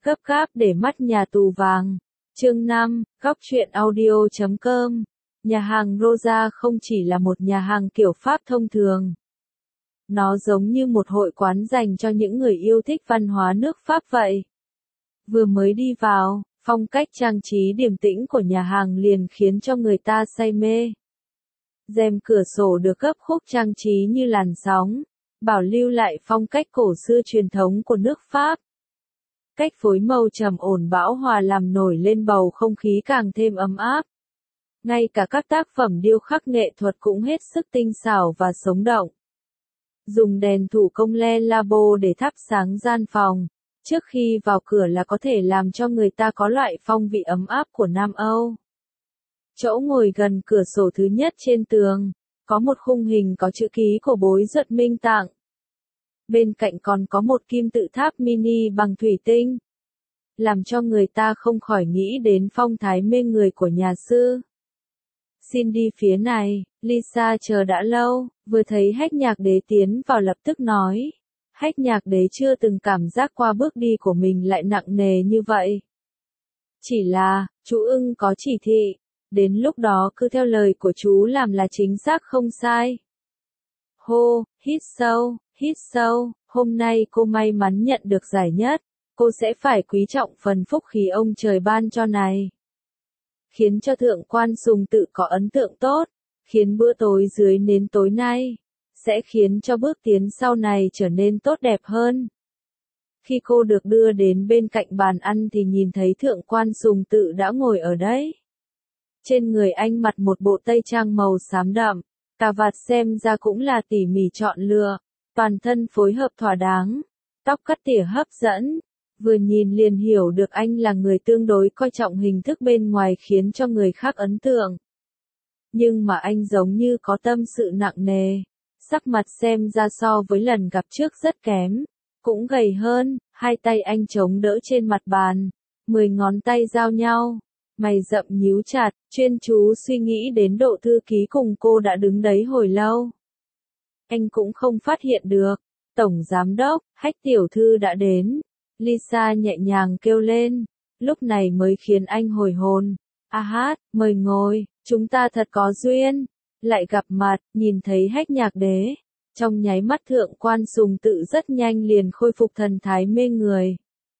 Gấp gáp để mắt nhà tù vàng. Chương 5, góc truyện audio.com. Nhà hàng Rosa không chỉ là một nhà hàng kiểu Pháp thông thường. Nó giống như một hội quán dành cho những người yêu thích văn hóa nước Pháp vậy. Vừa mới đi vào, phong cách trang trí điềm tĩnh của nhà hàng liền khiến cho người ta say mê. Rèm cửa sổ được gấp khúc trang trí như làn sóng, bảo lưu lại phong cách cổ xưa truyền thống của nước Pháp. Cách phối màu trầm ổn bão hòa làm nổi lên bầu không khí càng thêm ấm áp. Ngay cả các tác phẩm điêu khắc nghệ thuật cũng hết sức tinh xảo và sống động. Dùng đèn thủ công Le Labo để thắp sáng gian phòng, trước khi vào cửa là có thể làm cho người ta có loại phong vị ấm áp của Nam Âu. Chỗ ngồi gần cửa sổ thứ nhất trên tường, có một khung hình có chữ ký của Bối Duật Minh tặng. Bên cạnh còn có một kim tự tháp mini bằng thủy tinh, làm cho người ta không khỏi nghĩ đến phong thái mê người của nhà sư. Xin đi phía này, Lisa chờ đã lâu, vừa thấy Hách Nhạc Đế tiến vào lập tức nói. Hách Nhạc Đế chưa từng cảm giác qua bước đi của mình lại nặng nề như vậy. Chỉ là, chú ưng có chỉ thị, đến lúc đó cứ theo lời của chú làm là chính xác không sai. Hô, hít sâu, hôm nay cô may mắn nhận được giải nhất, cô sẽ phải quý trọng phần phúc khí ông trời ban cho này. Khiến cho thượng quan Sùng Tự có ấn tượng tốt, khiến bữa tối dưới nến tối nay, sẽ khiến cho bước tiến sau này trở nên tốt đẹp hơn. Khi cô được đưa đến bên cạnh bàn ăn thì nhìn thấy thượng quan Sùng Tự đã ngồi ở đấy. Trên người anh mặc một bộ tây trang màu xám đậm, cà vạt xem ra cũng là tỉ mỉ chọn lựa, toàn thân phối hợp thỏa đáng, tóc cắt tỉa hấp dẫn. Vừa nhìn liền hiểu được anh là người tương đối coi trọng hình thức bên ngoài khiến cho người khác ấn tượng. Nhưng mà anh giống như có tâm sự nặng nề, sắc mặt xem ra so với lần gặp trước rất kém, cũng gầy hơn, hai tay anh chống đỡ trên mặt bàn, 10 ngón tay giao nhau, mày rậm nhíu chặt, chuyên chú suy nghĩ đến độ thư ký cùng cô đã đứng đấy hồi lâu. Anh cũng không phát hiện được, Tổng Giám đốc, Hách tiểu thư đã đến. Lisa nhẹ nhàng kêu lên, lúc này mới khiến anh hồi hồn. A hát, mời ngồi, chúng ta thật có duyên. Lại gặp mặt, nhìn thấy Hách Nhạc Đế. Trong nháy mắt thượng quan Sùng Tự rất nhanh liền khôi phục thần thái mê người.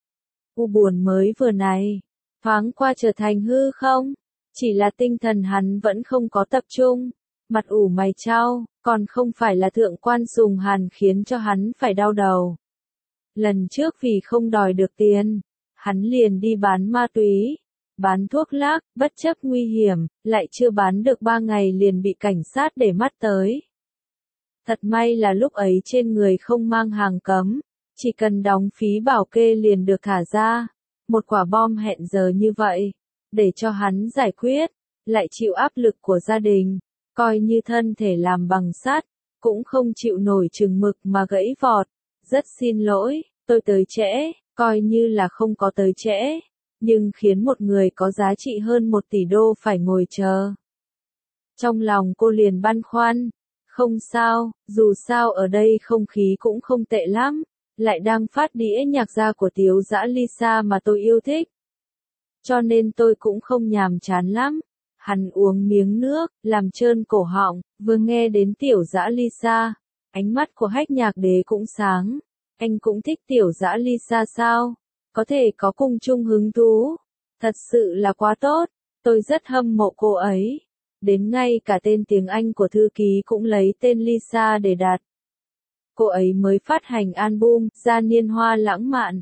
U buồn mới vừa này, thoáng qua trở thành hư không? Chỉ là tinh thần hắn vẫn không có tập trung. Mặt ủ mày chau, còn không phải là thượng quan Sùng Hàn khiến cho hắn phải đau đầu. Lần trước vì không đòi được tiền, hắn liền đi bán ma túy, bán thuốc lắc, bất chấp nguy hiểm, lại chưa bán được 3 ngày liền bị cảnh sát để mắt tới. Thật may là lúc ấy trên người không mang hàng cấm, chỉ cần đóng phí bảo kê liền được thả ra. Một quả bom hẹn giờ như vậy, để cho hắn giải quyết, lại chịu áp lực của gia đình, coi như thân thể làm bằng sắt, cũng không chịu nổi chừng mực mà gãy vọt. Rất xin lỗi, tôi tới trễ, coi như là không có tới trễ, nhưng khiến một người có giá trị hơn 1 tỷ đô phải ngồi chờ. Trong lòng cô liền băn khoăn, không sao, dù sao ở đây không khí cũng không tệ lắm, lại đang phát đĩa nhạc gia của Tiếu Dã Lisa mà tôi yêu thích. Cho nên tôi cũng không nhàm chán lắm. Hắn uống miếng nước, làm trơn cổ họng, vừa nghe đến Tiểu Dã Lisa. Ánh mắt của Hách Nhạc Đế cũng sáng. Anh cũng thích Tiểu Dã Lisa sao? Có thể có cùng chung hứng thú. Thật sự là quá tốt. Tôi rất hâm mộ cô ấy. Đến ngay cả tên tiếng Anh của thư ký cũng lấy tên Lisa để đặt. Cô ấy mới phát hành album Gia Niên Hoa Lãng Mạn.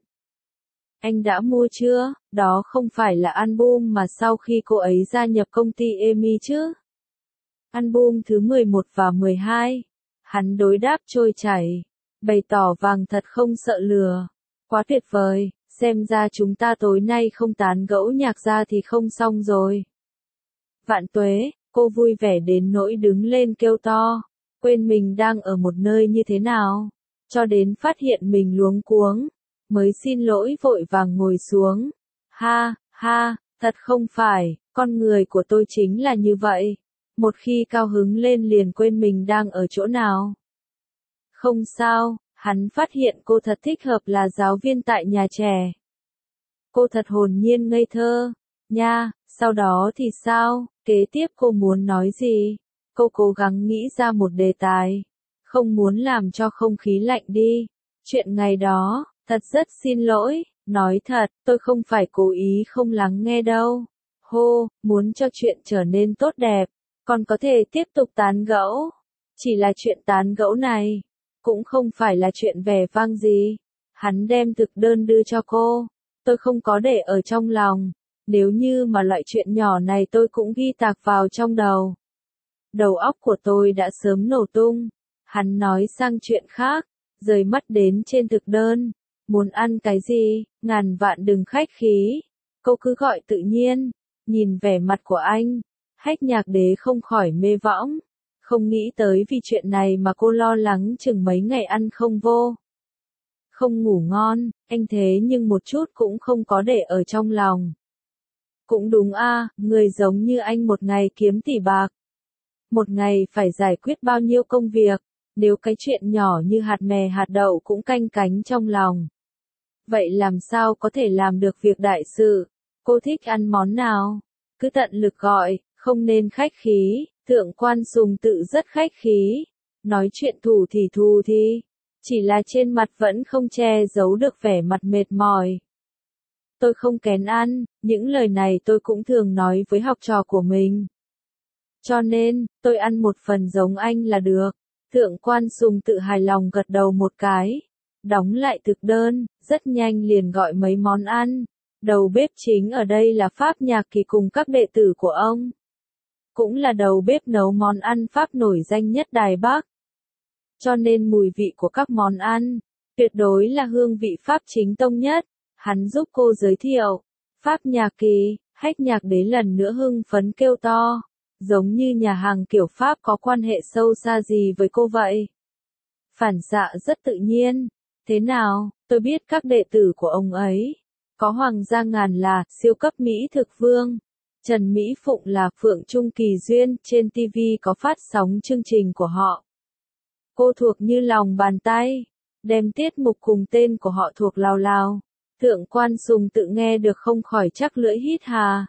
Anh đã mua chưa? Đó không phải là album mà sau khi cô ấy gia nhập công ty EMI chứ? Album thứ 11 và 12. Hắn đối đáp trôi chảy, bày tỏ vàng thật không sợ lừa. Quá tuyệt vời, xem ra chúng ta tối nay không tán gẫu nhạc ra thì không xong rồi. Vạn tuế, cô vui vẻ đến nỗi đứng lên kêu to, quên mình đang ở một nơi như thế nào, cho đến phát hiện mình luống cuống, mới xin lỗi vội vàng ngồi xuống. Ha, ha, thật không phải, con người của tôi chính là như vậy. Một khi cao hứng lên liền quên mình đang ở chỗ nào. Không sao, hắn phát hiện cô thật thích hợp là giáo viên tại nhà trẻ. Cô thật hồn nhiên ngây thơ. Nha, sau đó thì sao? Kế tiếp cô muốn nói gì? Cô cố gắng nghĩ ra một đề tài. Không muốn làm cho không khí lạnh đi. Chuyện ngày đó, thật rất xin lỗi. Nói thật, tôi không phải cố ý không lắng nghe đâu. Hô, muốn cho chuyện trở nên tốt đẹp. Còn có thể tiếp tục tán gẫu. Chỉ là chuyện tán gẫu này. Cũng không phải là chuyện vẻ vang gì. Hắn đem thực đơn đưa cho cô. Tôi không có để ở trong lòng. Nếu như mà loại chuyện nhỏ này tôi cũng ghi tạc vào trong đầu. Đầu óc của tôi đã sớm nổ tung. Hắn nói sang chuyện khác. Rời mắt đến trên thực đơn. Muốn ăn cái gì, ngàn vạn đừng khách khí. Cô cứ gọi tự nhiên. Nhìn vẻ mặt của anh. Hách Nhạc Đế không khỏi mê võng. Không nghĩ tới vì chuyện này mà cô lo lắng chừng mấy ngày ăn không vô. Không ngủ ngon, anh thế nhưng một chút cũng không có để ở trong lòng. Cũng đúng a, người giống như anh một ngày kiếm tỷ bạc. Một ngày phải giải quyết bao nhiêu công việc, nếu cái chuyện nhỏ như hạt mè hạt đậu cũng canh cánh trong lòng. Vậy làm sao có thể làm được việc đại sự? Cô thích ăn món nào? Cứ tận lực gọi, không nên khách khí. Thượng quan Sùng Tự rất khách khí. Nói chuyện thủ thì. Chỉ là trên mặt vẫn không che giấu được vẻ mặt mệt mỏi. Tôi không kén ăn, những lời này tôi cũng thường nói với học trò của mình. Cho nên, tôi ăn một phần giống anh là được. Thượng quan Sùng Tự hài lòng gật đầu một cái. Đóng lại thực đơn, rất nhanh liền gọi mấy món ăn. Đầu bếp chính ở đây là Pháp Nhạc Kỳ cùng các đệ tử của ông. Cũng là đầu bếp nấu món ăn Pháp nổi danh nhất Đài Bắc. Cho nên mùi vị của các món ăn, tuyệt đối là hương vị Pháp chính tông nhất. Hắn giúp cô giới thiệu. Pháp Nhạc Kỳ, Hách Nhạc Đế lần nữa hưng phấn kêu to. Giống như nhà hàng kiểu Pháp có quan hệ sâu xa gì với cô vậy. Phản xạ rất tự nhiên. Thế nào, tôi biết các đệ tử của ông ấy. Có Hoàng Gia Ngàn là siêu cấp Mỹ thực vương. Trần Mỹ Phụng là Phượng Trung Kỳ Duyên, trên TV có phát sóng chương trình của họ. Cô thuộc như lòng bàn tay, đem tiết mục cùng tên của họ thuộc lào lào. Thượng quan Sùng Tự nghe được không khỏi chắc lưỡi hít hà.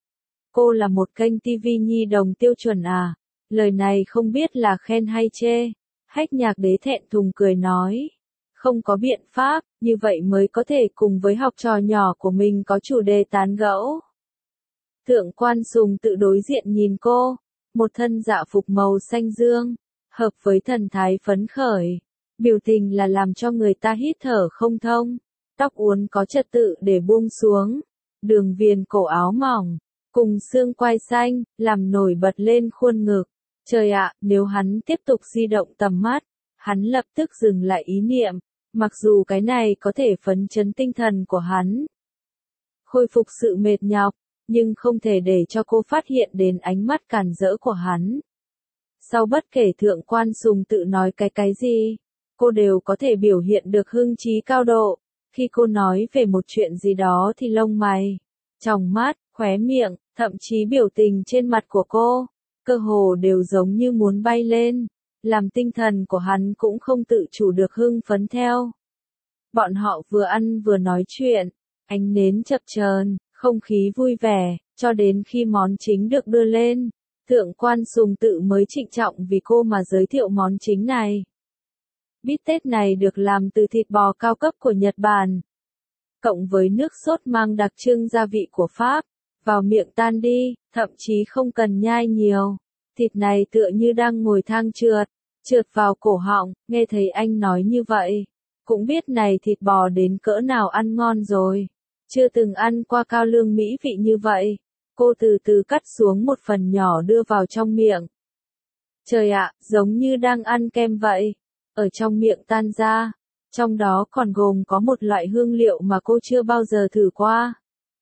Cô là một kênh TV nhi đồng tiêu chuẩn à? Lời này không biết là khen hay chê. Hách Nhạc Đế thẹn thùng cười nói. Không có biện pháp, như vậy mới có thể cùng với học trò nhỏ của mình có chủ đề tán gẫu. Thượng quan Sùng Tự đối diện nhìn cô, một thân dạ phục màu xanh dương, hợp với thần thái phấn khởi, biểu tình là làm cho người ta hít thở không thông, tóc uốn có trật tự để buông xuống, đường viền cổ áo mỏng, cùng xương quai xanh, làm nổi bật lên khuôn ngực. Trời ạ, nếu hắn tiếp tục di động tầm mắt, hắn lập tức dừng lại ý niệm, mặc dù cái này có thể phấn chấn tinh thần của hắn, khôi phục sự mệt nhọc, nhưng không thể để cho cô phát hiện đến ánh mắt càn rỡ của hắn. Sau bất kể Thượng quan Sùng Tự nói cái gì, cô đều có thể biểu hiện được hưng trí cao độ. Khi cô nói về một chuyện gì đó thì lông mày, tròng mắt, khóe miệng, thậm chí biểu tình trên mặt của cô, cơ hồ đều giống như muốn bay lên, làm tinh thần của hắn cũng không tự chủ được hưng phấn theo. Bọn họ vừa ăn vừa nói chuyện, ánh nến chập chờn, không khí vui vẻ, cho đến khi món chính được đưa lên, Thượng quan Sùng Tự mới trịnh trọng vì cô mà giới thiệu món chính này. Bít tết này được làm từ thịt bò cao cấp của Nhật Bản, cộng với nước sốt mang đặc trưng gia vị của Pháp, vào miệng tan đi, thậm chí không cần nhai nhiều. Thịt này tựa như đang ngồi thang trượt vào cổ họng, nghe thấy anh nói như vậy, cũng biết này thịt bò đến cỡ nào ăn ngon rồi. Chưa từng ăn qua cao lương mỹ vị như vậy. Cô từ từ cắt xuống một phần nhỏ đưa vào trong miệng. Trời ạ, giống như đang ăn kem vậy. Ở trong miệng tan ra. Trong đó còn gồm có một loại hương liệu mà cô chưa bao giờ thử qua.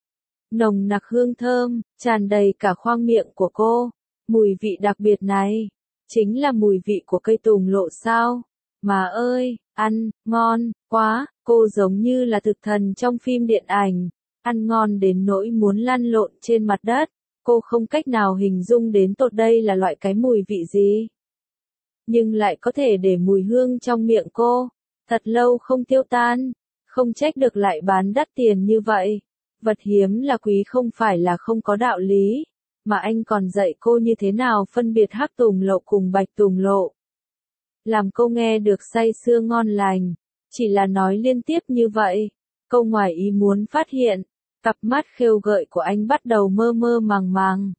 Nồng nặc hương thơm, tràn đầy cả khoang miệng của cô. Mùi vị đặc biệt này, chính là mùi vị của cây tùng lộ sao. Mà ơi, ăn, ngon, quá, cô giống như là thực thần trong phim điện ảnh. Ăn ngon đến nỗi muốn lăn lộn trên mặt đất. Cô không cách nào hình dung đến tột đây là loại cái mùi vị gì. Nhưng lại có thể để mùi hương trong miệng cô thật lâu không tiêu tan. Không trách được lại bán đắt tiền như vậy. Vật hiếm là quý không phải là không có đạo lý, mà anh còn dạy cô như thế nào phân biệt hắc tùng lộ cùng bạch tùng lộ. Làm cô nghe được say sưa ngon lành, chỉ là nói liên tiếp như vậy, câu ngoài ý muốn phát hiện, cặp mắt khêu gợi của anh bắt đầu mơ mơ màng màng.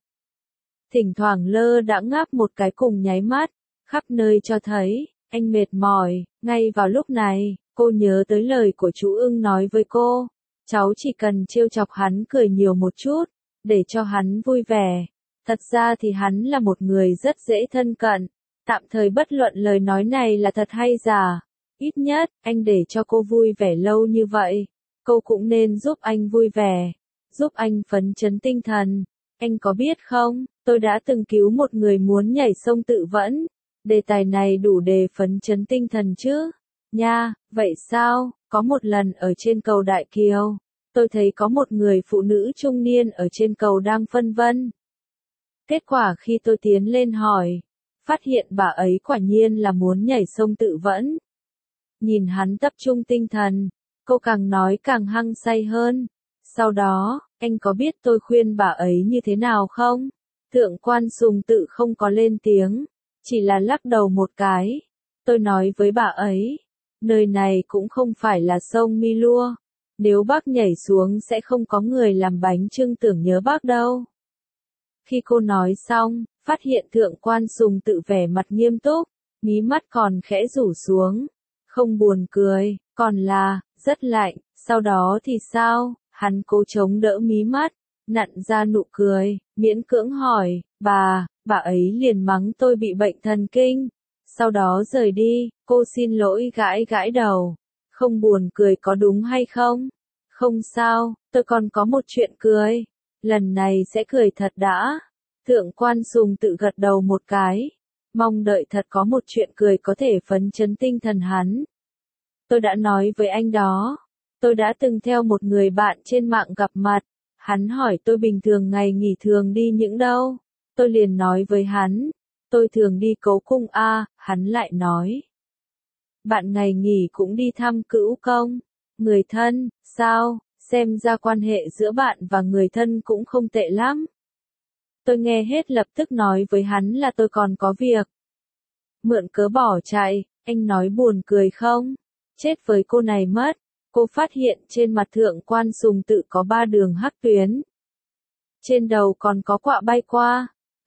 Thỉnh thoảng lơ đãng ngáp một cái cùng nháy mắt, khắp nơi cho thấy, anh mệt mỏi. Ngay vào lúc này, cô nhớ tới lời của chú ưng nói với cô, cháu chỉ cần trêu chọc hắn cười nhiều một chút, để cho hắn vui vẻ. Thật ra thì hắn là một người rất dễ thân cận, tạm thời bất luận lời nói này là thật hay giả. Ít nhất, anh để cho cô vui vẻ lâu như vậy, cô cũng nên giúp anh vui vẻ, giúp anh phấn chấn tinh thần. Anh có biết không, tôi đã từng cứu một người muốn nhảy sông tự vẫn. Đề tài này đủ để phấn chấn tinh thần chứ? Nha, vậy sao? Có một lần ở trên cầu Đại Kiều, tôi thấy có một người phụ nữ trung niên ở trên cầu đang phân vân. Kết quả khi tôi tiến lên hỏi, phát hiện bà ấy quả nhiên là muốn nhảy sông tự vẫn. Nhìn hắn tập trung tinh thần, cô càng nói càng hăng say hơn. Sau đó, anh có biết tôi khuyên bà ấy như thế nào không? Thượng quan Sùng Tự không có lên tiếng, chỉ là lắc đầu một cái. Tôi nói với bà ấy, nơi này cũng không phải là sông Mi Lua. Nếu bác nhảy xuống sẽ không có người làm bánh chưng tưởng nhớ bác đâu. Khi cô nói xong, phát hiện thượng quan Sùng Tự vẻ mặt nghiêm túc, mí mắt còn khẽ rủ xuống. Không buồn cười, còn là, rất lạnh. Sau đó thì sao? Hắn cố chống đỡ mí mắt, nặn ra nụ cười, miễn cưỡng hỏi, bà ấy liền mắng tôi bị bệnh thần kinh. Sau đó rời đi, cô xin lỗi gãi gãi đầu. Không buồn cười có đúng hay không? Không sao, tôi còn có một chuyện cười. Lần này sẽ cười thật đã. Thượng quan Sùng Tự gật đầu một cái. Mong đợi thật có một chuyện cười có thể phấn chấn tinh thần hắn. Tôi đã nói với anh đó. Tôi đã từng theo một người bạn trên mạng gặp mặt. Hắn hỏi tôi bình thường ngày nghỉ thường đi những đâu. Tôi liền nói với hắn. Tôi thường đi Cấu Cung a. Hắn lại nói. Bạn ngày nghỉ cũng đi thăm cữu công. Người thân, sao? Xem ra quan hệ giữa bạn và người thân cũng không tệ lắm. Tôi nghe hết lập tức nói với hắn là tôi còn có việc. Mượn cớ bỏ chạy, anh nói buồn cười không? Chết với cô này mất. Cô phát hiện trên mặt thượng quan Sùng Tự có 3 đường hắc tuyến. Trên đầu còn có quạ bay qua.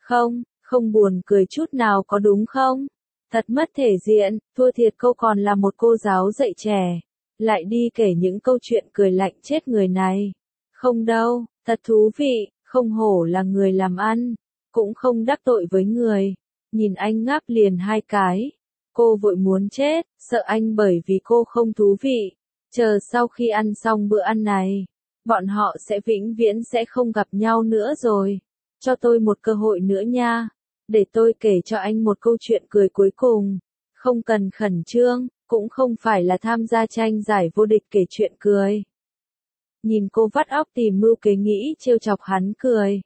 Không buồn cười chút nào có đúng không? Thật mất thể diện, thua thiệt cô còn là một cô giáo dạy trẻ. Lại đi kể những câu chuyện cười lạnh chết người này. Không đâu, thật thú vị, không hổ là người làm ăn. Cũng không đắc tội với người. Nhìn anh ngáp liền 2 cái. Cô vội muốn chết, sợ anh bởi vì cô không thú vị. Chờ sau khi ăn xong bữa ăn này, bọn họ sẽ vĩnh viễn sẽ không gặp nhau nữa rồi. Cho tôi một cơ hội nữa nha. Để tôi kể cho anh một câu chuyện cười cuối cùng. Không cần khẩn trương, cũng không phải là tham gia tranh giải vô địch kể chuyện cười. Nhìn cô vắt óc tìm mưu kế nghĩ trêu chọc hắn cười.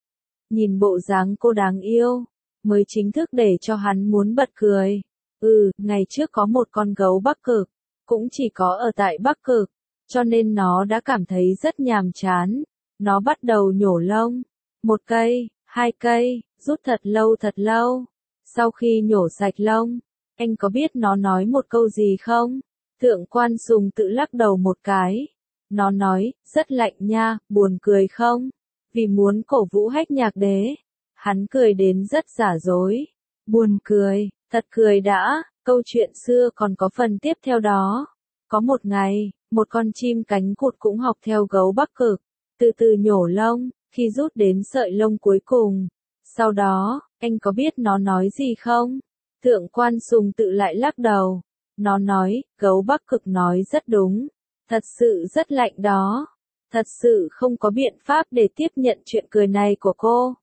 Nhìn bộ dáng cô đáng yêu, mới chính thức để cho hắn muốn bật cười. Ngày trước có một con gấu Bắc Cực, cũng chỉ có ở tại Bắc Cực, cho nên nó đã cảm thấy rất nhàm chán. Nó bắt đầu nhổ lông, 1 cây, 2 cây, rút thật lâu. Sau khi nhổ sạch lông, anh có biết nó nói một câu gì không? Thượng quan Sùng Tự lắc đầu một cái. Nó nói, rất lạnh nha, buồn cười không? Vì muốn cổ vũ Hách Nhạc Đế. Hắn cười đến rất giả dối. Buồn cười, thật cười đã. Câu chuyện xưa còn có phần tiếp theo đó. Có một ngày, một con chim cánh cụt cũng học theo gấu Bắc Cực, từ từ nhổ lông, khi rút đến sợi lông cuối cùng. Sau đó, anh có biết nó nói gì không? Thượng quan Sùng Tự lại lắc đầu. Nó nói, gấu Bắc Cực nói rất đúng. Thật sự rất lạnh đó. Thật sự không có biện pháp để tiếp nhận chuyện cười này của cô.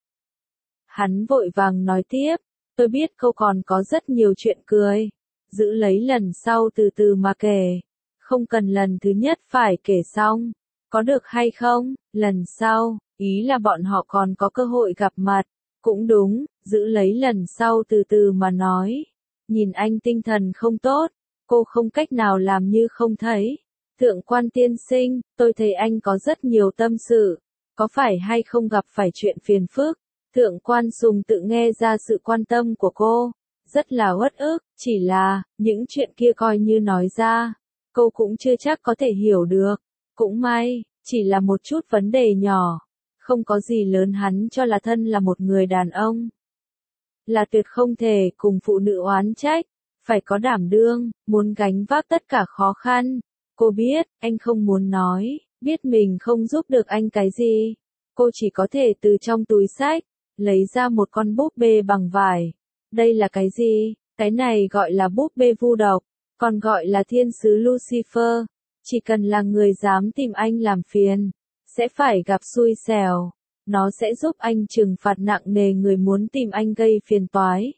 Hắn vội vàng nói tiếp. Tôi biết cô còn có rất nhiều chuyện cười. Giữ lấy lần sau từ từ mà kể. Không cần lần thứ nhất phải kể xong. Có được hay không? Lần sau, ý là bọn họ còn có cơ hội gặp mặt. Cũng đúng, giữ lấy lần sau từ từ mà nói. Nhìn anh tinh thần không tốt. Cô không cách nào làm như không thấy. Thượng quan tiên sinh, tôi thấy anh có rất nhiều tâm sự, có phải hay không gặp phải chuyện phiền phức? Thượng quan Sùng tự nghe ra sự quan tâm của cô, rất là uất ức, chỉ là, những chuyện kia coi như nói ra, cô cũng chưa chắc có thể hiểu được. Cũng may, chỉ là một chút vấn đề nhỏ, không có gì lớn, hắn cho là thân là một người đàn ông. Là tuyệt không thể cùng phụ nữ oán trách, phải có đảm đương, muốn gánh vác tất cả khó khăn. Cô biết, anh không muốn nói, biết mình không giúp được anh cái gì. Cô chỉ có thể từ trong túi xách, lấy ra một con búp bê bằng vải. Đây là cái gì? Cái này gọi là búp bê vu độc, còn gọi là thiên sứ Lucifer. Chỉ cần là người dám tìm anh làm phiền, sẽ phải gặp xui xẻo. Nó sẽ giúp anh trừng phạt nặng nề người muốn tìm anh gây phiền toái.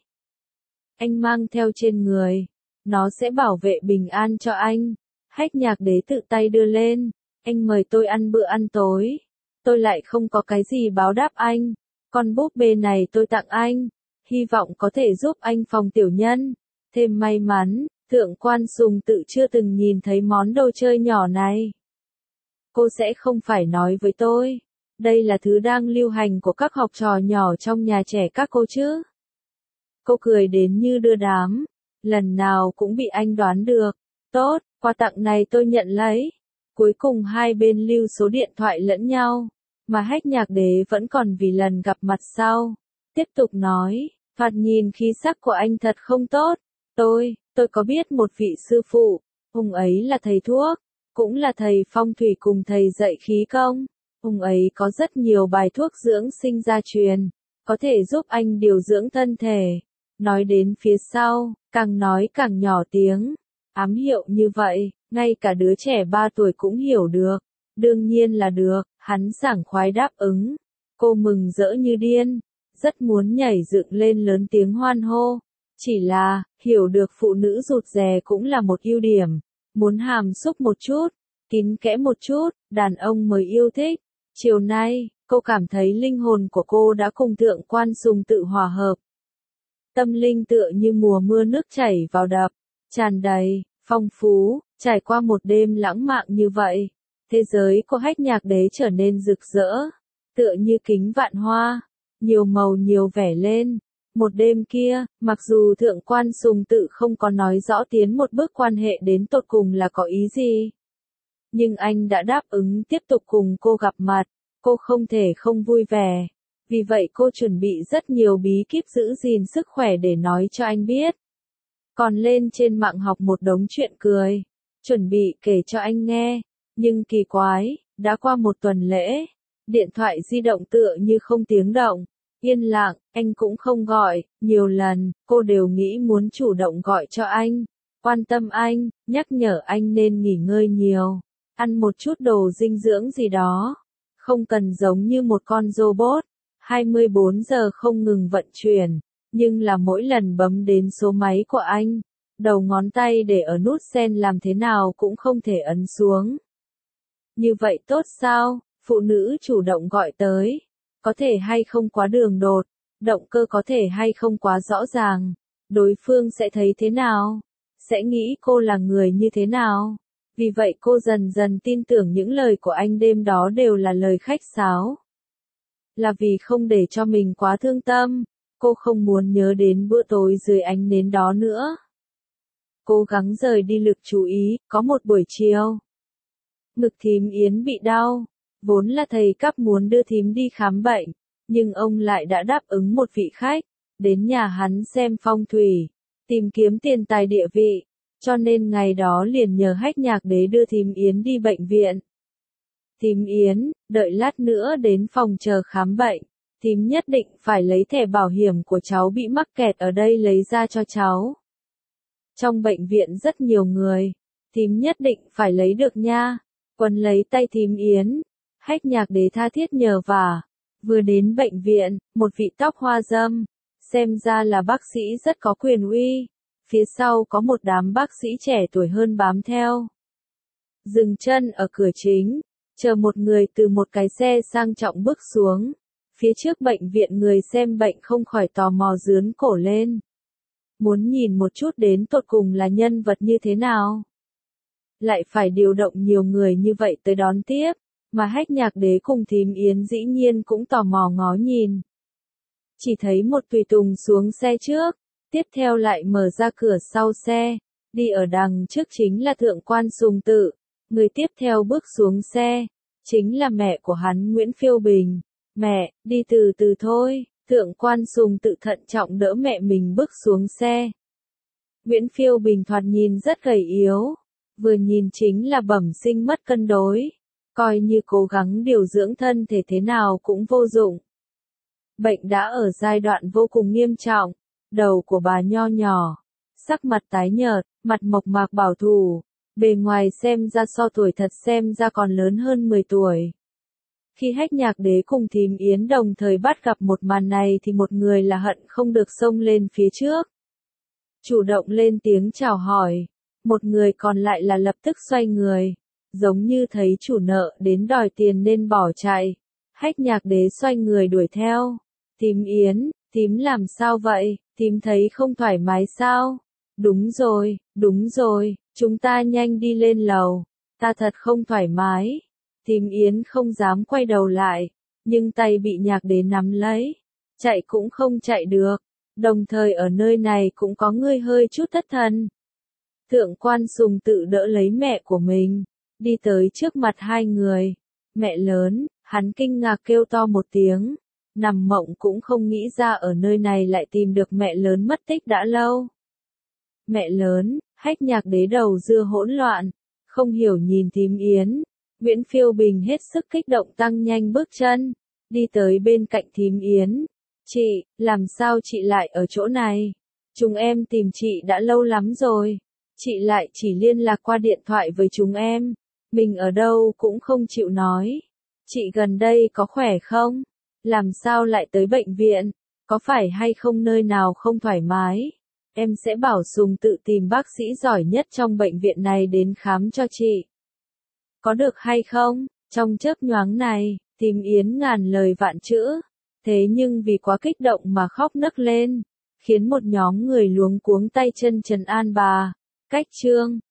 Anh mang theo trên người, nó sẽ bảo vệ bình an cho anh. Hách Nhạc Đế tự tay đưa lên, anh mời tôi ăn bữa ăn tối. Tôi lại không có cái gì báo đáp anh. Con búp bê này tôi tặng anh, hy vọng có thể giúp anh phòng tiểu nhân thêm may mắn. Thượng quan Sùng tự chưa từng nhìn thấy món đồ chơi nhỏ này. Cô sẽ không phải nói với tôi, đây là thứ đang lưu hành của các học trò nhỏ trong nhà trẻ các cô chứ? Cô cười đến như đưa đám, lần nào cũng bị anh đoán được. Tốt, quà tặng này tôi nhận lấy. Cuối cùng hai bên lưu số điện thoại lẫn nhau, mà Hách Nhạc Đế vẫn còn vì lần gặp mặt sau. Tiếp tục nói, thoạt nhìn khí sắc của anh thật không tốt. Tôi có biết một vị sư phụ, ông ấy là thầy thuốc, cũng là thầy phong thủy cùng thầy dạy khí công. Ông ấy có rất nhiều bài thuốc dưỡng sinh gia truyền, có thể giúp anh điều dưỡng thân thể. Nói đến phía sau, càng nói càng nhỏ tiếng. Ám hiệu như vậy, ngay cả đứa trẻ 3 tuổi cũng hiểu được. Đương nhiên là được, hắn sảng khoái đáp ứng. Cô mừng rỡ như điên, rất muốn nhảy dựng lên lớn tiếng hoan hô. Chỉ là, hiểu được phụ nữ rụt rè cũng là một ưu điểm. Muốn hàm xúc một chút, kín kẽ một chút, đàn ông mới yêu thích. Chiều nay, cô cảm thấy linh hồn của cô đã cùng Thượng quan Sùng tự hòa hợp. Tâm linh tựa như mùa mưa nước chảy vào đập, tràn đầy, phong phú. Trải qua một đêm lãng mạn như vậy, thế giới của Hách Nhạc Đế trở nên rực rỡ, tựa như kính vạn hoa, nhiều màu nhiều vẻ lên. Một đêm kia, mặc dù Thượng quan Sùng tự không có nói rõ tiến một bước quan hệ đến tột cùng là có ý gì, nhưng anh đã đáp ứng tiếp tục cùng cô gặp mặt. Cô không thể không vui vẻ, vì vậy cô chuẩn bị rất nhiều bí kíp giữ gìn sức khỏe để nói cho anh biết. Còn lên trên mạng học một đống chuyện cười, chuẩn bị kể cho anh nghe. Nhưng kỳ quái, đã qua một tuần lễ, điện thoại di động tựa như không tiếng động, yên lặng, anh cũng không gọi. Nhiều lần, cô đều nghĩ muốn chủ động gọi cho anh, quan tâm anh, nhắc nhở anh nên nghỉ ngơi nhiều, ăn một chút đồ dinh dưỡng gì đó. Không cần giống như một con robot, 24 giờ không ngừng vận chuyển, nhưng là mỗi lần bấm đến số máy của anh, đầu ngón tay để ở nút sen làm thế nào cũng không thể ấn xuống. Như vậy tốt sao? Phụ nữ chủ động gọi tới, có thể hay không quá đường đột, động cơ có thể hay không quá rõ ràng, đối phương sẽ thấy thế nào? Sẽ nghĩ cô là người như thế nào? Vì vậy cô dần dần tin tưởng những lời của anh đêm đó đều là lời khách sáo. Là vì không để cho mình quá thương tâm, cô không muốn nhớ đến bữa tối dưới ánh nến đó nữa. Cố gắng rời đi lực chú ý. Có một buổi chiều, ngực thím Yến bị đau, vốn là thầy cắp muốn đưa thím đi khám bệnh, nhưng ông lại đã đáp ứng một vị khách, đến nhà hắn xem phong thủy, tìm kiếm tiền tài địa vị, cho nên ngày đó liền nhờ Hách Nhạc Đế đưa thím Yến đi bệnh viện. Thím Yến, đợi lát nữa đến phòng chờ khám bệnh, thím nhất định phải lấy thẻ bảo hiểm của cháu bị mắc kẹt ở đây lấy ra cho cháu. Trong bệnh viện rất nhiều người, thím nhất định phải lấy được nha. Quấn lấy tay thím Yến, Hách Nhạc Đế tha thiết nhờ vả. Vừa đến bệnh viện, một vị tóc hoa râm, xem ra là bác sĩ rất có quyền uy. Phía sau có một đám bác sĩ trẻ tuổi hơn bám theo. Dừng chân ở cửa chính, chờ một người từ một cái xe sang trọng bước xuống. Phía trước bệnh viện người xem bệnh không khỏi tò mò rướn cổ lên. Muốn nhìn một chút đến tột cùng là nhân vật như thế nào. lại phải điều động nhiều người như vậy tới đón tiếp, mà Hách Nhạc Đế cùng Thím Yến dĩ nhiên cũng tò mò ngó nhìn. Chỉ thấy một tùy tùng xuống xe trước, tiếp theo lại mở ra cửa sau xe, đi ở đằng trước chính là Thượng quan Sùng Tự, người tiếp theo bước xuống xe, chính là mẹ của hắn Nguyễn Phiêu Bình. Mẹ, đi từ từ thôi, Thượng quan Sùng Tự thận trọng đỡ mẹ mình bước xuống xe. Nguyễn Phiêu Bình thoạt nhìn rất gầy yếu, vừa nhìn chính là bẩm sinh mất cân đối, coi như cố gắng điều dưỡng thân thể thế nào cũng vô dụng. Bệnh đã ở giai đoạn vô cùng nghiêm trọng, đầu của bà nho nhỏ, sắc mặt tái nhợt, mặt mộc mạc bảo thủ, bề ngoài xem ra so tuổi thật xem ra còn lớn hơn 10 tuổi. Khi Hách Nhạc Đế cùng Thím Yến đồng thời bắt gặp một màn này thì một người là hận không được xông lên phía trước, chủ động lên tiếng chào hỏi, một người còn lại là lập tức xoay người, giống như thấy chủ nợ đến đòi tiền nên bỏ chạy. Hách Nhạc Đế xoay người đuổi theo. Thím Yến, thím làm sao vậy, thím thấy không thoải mái sao? Đúng rồi, chúng ta nhanh đi lên lầu, ta thật không thoải mái. Thím Yến không dám quay đầu lại, nhưng tay bị Nhạc Đế nắm lấy, chạy cũng không chạy được, đồng thời ở nơi này cũng có người hơi chút thất thần. Thượng quan Sùng Tự đỡ lấy mẹ của mình, đi tới trước mặt hai người. Mẹ lớn, hắn kinh ngạc kêu to một tiếng, nằm mộng cũng không nghĩ ra ở nơi này lại tìm được mẹ lớn mất tích đã lâu. Mẹ lớn, Hách Nhạc Đế đầu dưa hỗn loạn, không hiểu nhìn Thím Yến. Nguyễn Phiêu Bình hết sức kích động tăng nhanh bước chân, đi tới bên cạnh Thím Yến. Chị, làm sao chị lại ở chỗ này? Chúng em tìm chị đã lâu lắm rồi. Chị lại chỉ liên lạc qua điện thoại với chúng em. Mình ở đâu cũng không chịu nói. Chị gần đây có khỏe không? Làm sao lại tới bệnh viện? Có phải hay không nơi nào không thoải mái? Em sẽ bảo Sùng Tự tìm bác sĩ giỏi nhất trong bệnh viện này đến khám cho chị. Có được hay không? Trong chớp nhoáng này, Thím Yến ngàn lời vạn chữ. Thế nhưng vì quá kích động mà khóc nấc lên, khiến một nhóm người luống cuống tay chân trấn an bà. Cách chương